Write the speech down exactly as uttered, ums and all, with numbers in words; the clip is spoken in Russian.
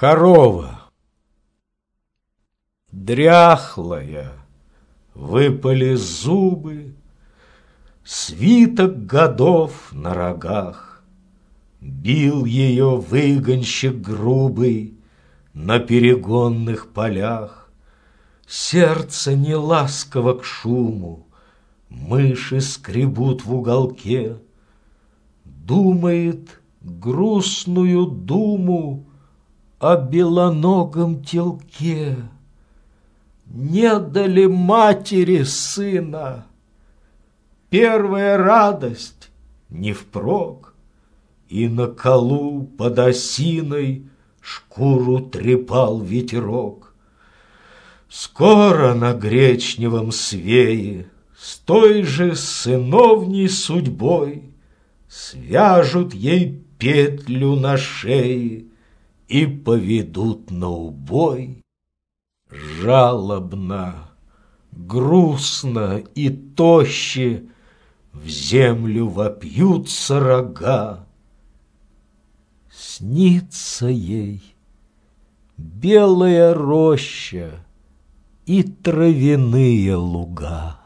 Корова. Дряхлая, выпали зубы, свиток годов на рогах. Бил ее выгонщик грубый на перегонных полях. Сердце не ласково к шуму, мыши скребут в уголке. Думает грустную думу о белоногом телке. Не дали матери сына, первая радость не впрок, и на колу под осиной шкуру трепал ветерок. Скоро на гречневом свее с той же сыновней судьбой свяжут ей петлю на шее и поведут на убой. Жалобно, грустно и тоще в землю вопьются рога. Снится ей белая роща и травяные луга.